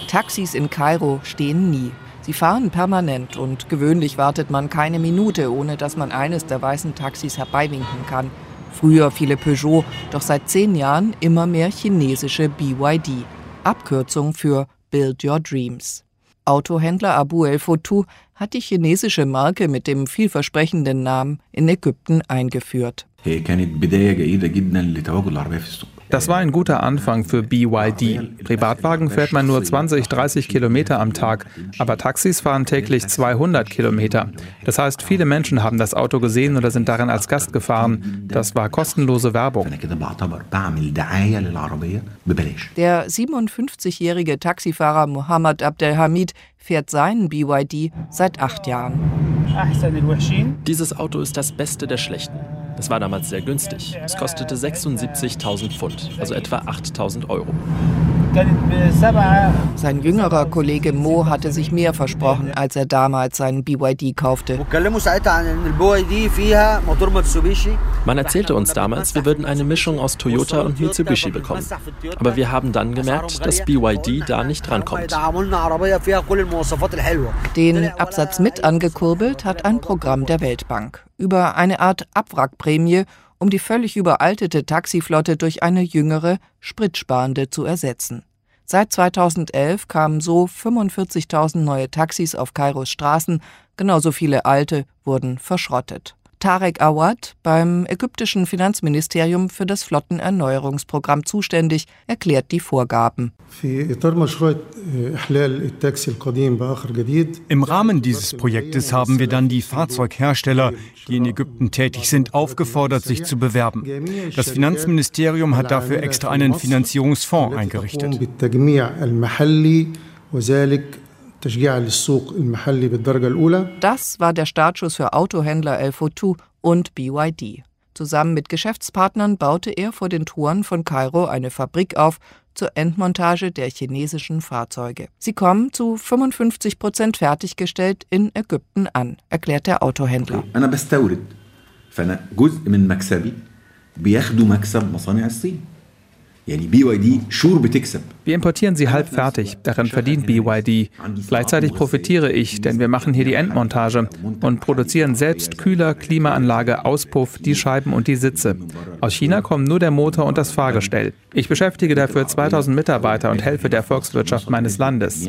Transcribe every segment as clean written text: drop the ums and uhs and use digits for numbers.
Taxis in Kairo stehen nie. Sie fahren permanent und gewöhnlich wartet man keine Minute, ohne dass man eines der weißen Taxis herbeiwinken kann. Früher viele Peugeot, doch seit 10 Jahren immer mehr chinesische BYD. Abkürzung für Build Your Dreams. Autohändler Abou El Foutou hat die chinesische Marke mit dem vielversprechenden Namen in Ägypten eingeführt. Das war ein guter Anfang für BYD. Privatwagen fährt man nur 20, 30 Kilometer am Tag, aber Taxis fahren täglich 200 Kilometer. Das heißt, viele Menschen haben das Auto gesehen oder sind darin als Gast gefahren. Das war kostenlose Werbung. Der 57-jährige Taxifahrer Mohammed Abdelhamid fährt seinen BYD seit 8 Jahren. Dieses Auto ist das Beste der Schlechten. Es war damals sehr günstig. Es kostete 76.000 Pfund, also etwa 8.000 €. Sein jüngerer Kollege Mo hatte sich mehr versprochen, als er damals seinen BYD kaufte. Man erzählte uns damals, wir würden eine Mischung aus Toyota und Mitsubishi bekommen. Aber wir haben dann gemerkt, dass BYD da nicht rankommt. Den Absatz mit angekurbelt hat ein Programm der Weltbank. Über eine Art Abwrackprämie, um die völlig überaltete Taxiflotte durch eine jüngere, spritsparende zu ersetzen. Seit 2011 kamen so 45.000 neue Taxis auf Kairos Straßen, genauso viele alte wurden verschrottet. Tarek Awad, beim ägyptischen Finanzministerium für das Flottenerneuerungsprogramm zuständig, erklärt die Vorgaben. Im Rahmen dieses Projektes haben wir dann die Fahrzeughersteller, die in Ägypten tätig sind, aufgefordert, sich zu bewerben. Das Finanzministerium hat dafür extra einen Finanzierungsfonds eingerichtet. Das war der Startschuss für Autohändler El Foutou und BYD. Zusammen mit Geschäftspartnern baute er vor den Toren von Kairo eine Fabrik auf zur Endmontage der chinesischen Fahrzeuge. Sie kommen zu 55% fertiggestellt in Ägypten an, erklärt der Autohändler. Wir importieren sie halb fertig, daran verdient BYD. Gleichzeitig profitiere ich, denn wir machen hier die Endmontage und produzieren selbst Kühler, Klimaanlage, Auspuff, die Scheiben und die Sitze. Aus China kommen nur der Motor und das Fahrgestell. Ich beschäftige dafür 2000 Mitarbeiter und helfe der Volkswirtschaft meines Landes.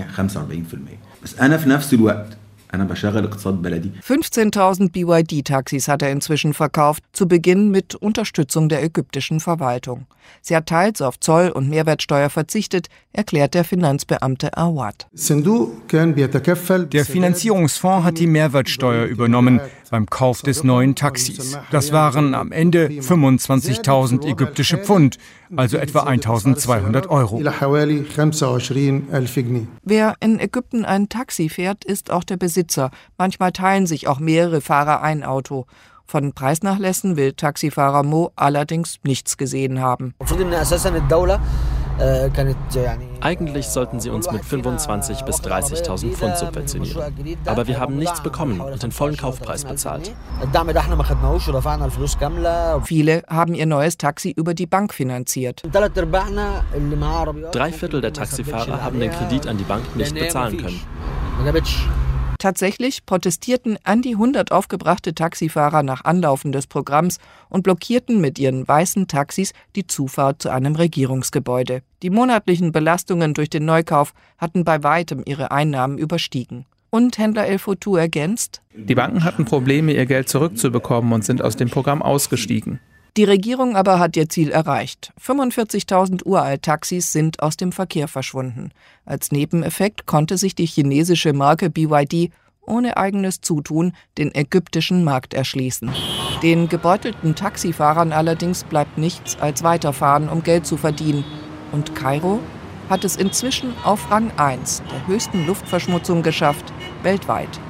15.000 BYD-Taxis hat er inzwischen verkauft, zu Beginn mit Unterstützung der ägyptischen Verwaltung. Sie hat teils auf Zoll- und Mehrwertsteuer verzichtet, erklärt der Finanzbeamte Awad. Der Finanzierungsfonds hat die Mehrwertsteuer übernommen beim Kauf des neuen Taxis. Das waren am Ende 25.000 ägyptische Pfund, also etwa 1.200 €. Wer in Ägypten ein Taxi fährt, ist auch der Besitzer. Manchmal teilen sich auch mehrere Fahrer ein Auto. Von Preisnachlässen will Taxifahrer Mo allerdings nichts gesehen haben. Eigentlich sollten sie uns mit 25.000 bis 30.000 Pfund subventionieren. Aber wir haben nichts bekommen und den vollen Kaufpreis bezahlt. Viele haben ihr neues Taxi über die Bank finanziert. 3/4 der Taxifahrer haben den Kredit an die Bank nicht bezahlen können. Tatsächlich protestierten an die 100 aufgebrachte Taxifahrer nach Anlaufen des Programms und blockierten mit ihren weißen Taxis die Zufahrt zu einem Regierungsgebäude. Die monatlichen Belastungen durch den Neukauf hatten bei weitem ihre Einnahmen überstiegen. Und Händler El Foutou ergänzt: Die Banken hatten Probleme, ihr Geld zurückzubekommen und sind aus dem Programm ausgestiegen. Die Regierung aber hat ihr Ziel erreicht. 45.000 Uralt-Taxis sind aus dem Verkehr verschwunden. Als Nebeneffekt konnte sich die chinesische Marke BYD ohne eigenes Zutun den ägyptischen Markt erschließen. Den gebeutelten Taxifahrern allerdings bleibt nichts als weiterfahren, um Geld zu verdienen. Und Kairo hat es inzwischen auf Rang 1 der höchsten Luftverschmutzung geschafft, weltweit.